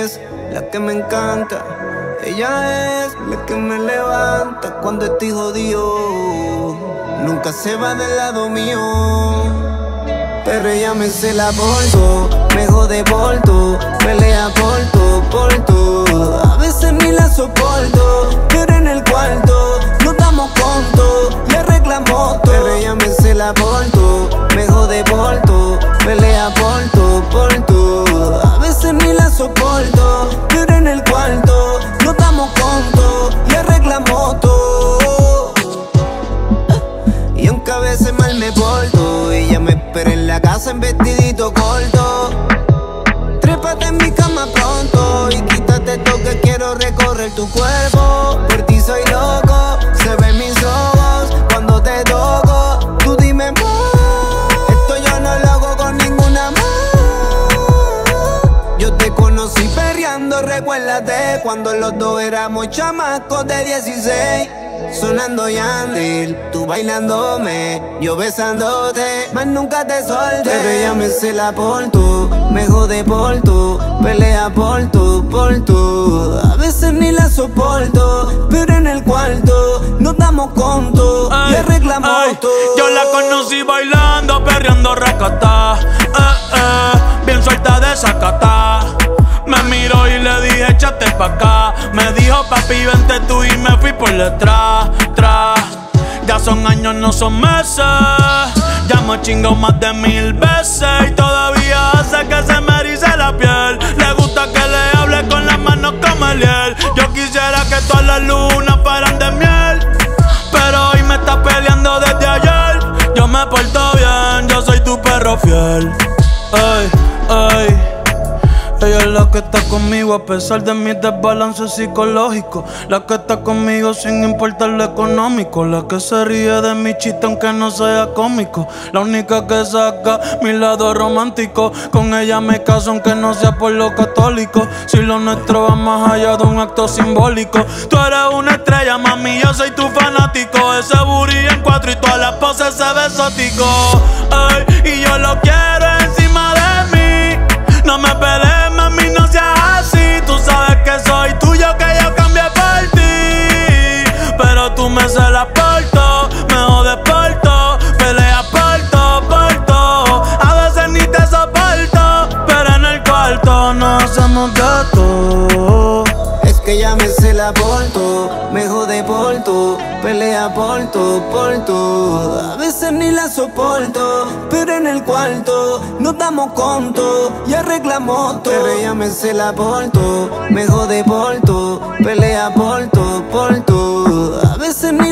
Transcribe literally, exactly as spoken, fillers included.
es la que me encanta. Ella es la que me levanta cuando estoy jodido. Nunca se va del lado mío, pero ella me cela por todo, me jode por todo, pelea por todo, por todo. A veces ni la soporto, pero en el cuarto nos damos conto, le reclamo todo. Pero ella me cela por todo, me jode por todo, pelea por todo, por todo. A veces ni la soporto, pero en el cuarto nos damos conto, le reclamo todo. Y aunque a veces mal me porto, ella me espera en la casa en vestidito corto. Trépate en mi cama pronto y quítate esto que quiero recorrer tu cuerpo. Por ti soy loco, se ven mis ojos cuando te toco. Tú dime más, esto yo no lo hago con ninguna más. Yo te conocí perreando, recuérdate cuando los dos éramos chamacos de dieciséis. Sonando Yandel, tú bailándome, yo besándote, mas nunca te solté. Pero ella me cela por tú, me jode por tú, pelea por tú, por tú. A veces ni la soporto, pero en el cuarto nos damos conto, ay, le reclamo todo. Yo la conocí bailando, perreando racatá, eh, eh, bien suelta de sacatá. Me miró y le dije, échate pa' acá. Me dijo, papi, vente tú, y me fui por detrás, tras. Ya son años, no son meses. Ya me chingado más de mil veces y todavía hace que se me erice la piel. Le gusta que le hable con las manos como Eliel. Yo quisiera que todas las lunas fueran de miel, pero hoy me está peleando desde ayer. Yo me porto bien, yo soy tu perro fiel. Ey, ey. Ella es la que está conmigo a pesar de mis desbalances psicológicos. La que está conmigo sin importar lo económico. La que se ríe de mi chiste aunque no sea cómico. La única que saca mi lado romántico. Con ella me caso aunque no sea por lo católico. Si lo nuestro va más allá de un acto simbólico. Tú eres una estrella, mami, yo soy tu fanático. Ese booty en cuatro y todas las poses se ve exótico. Ay, y yo lo quiero encima de mí. No me pelees, mami, no seas así. Tú sabes que soy tuyo, que yo cambié por ti. Pero tú me celas por todo, me jodes por todo, peleas por todo, por todo. A veces ni te soporto, pero en el cuarto nos hacemos de todo. Es que ella me cela por todo, me jode por todo, pelea por todo, por todo. A veces ni la soporto, pero en el cuarto nos damos conto, ya reclamo todo. Pero ella me cela por todo, me jode por todo, pelea por todo, por todo. A veces ni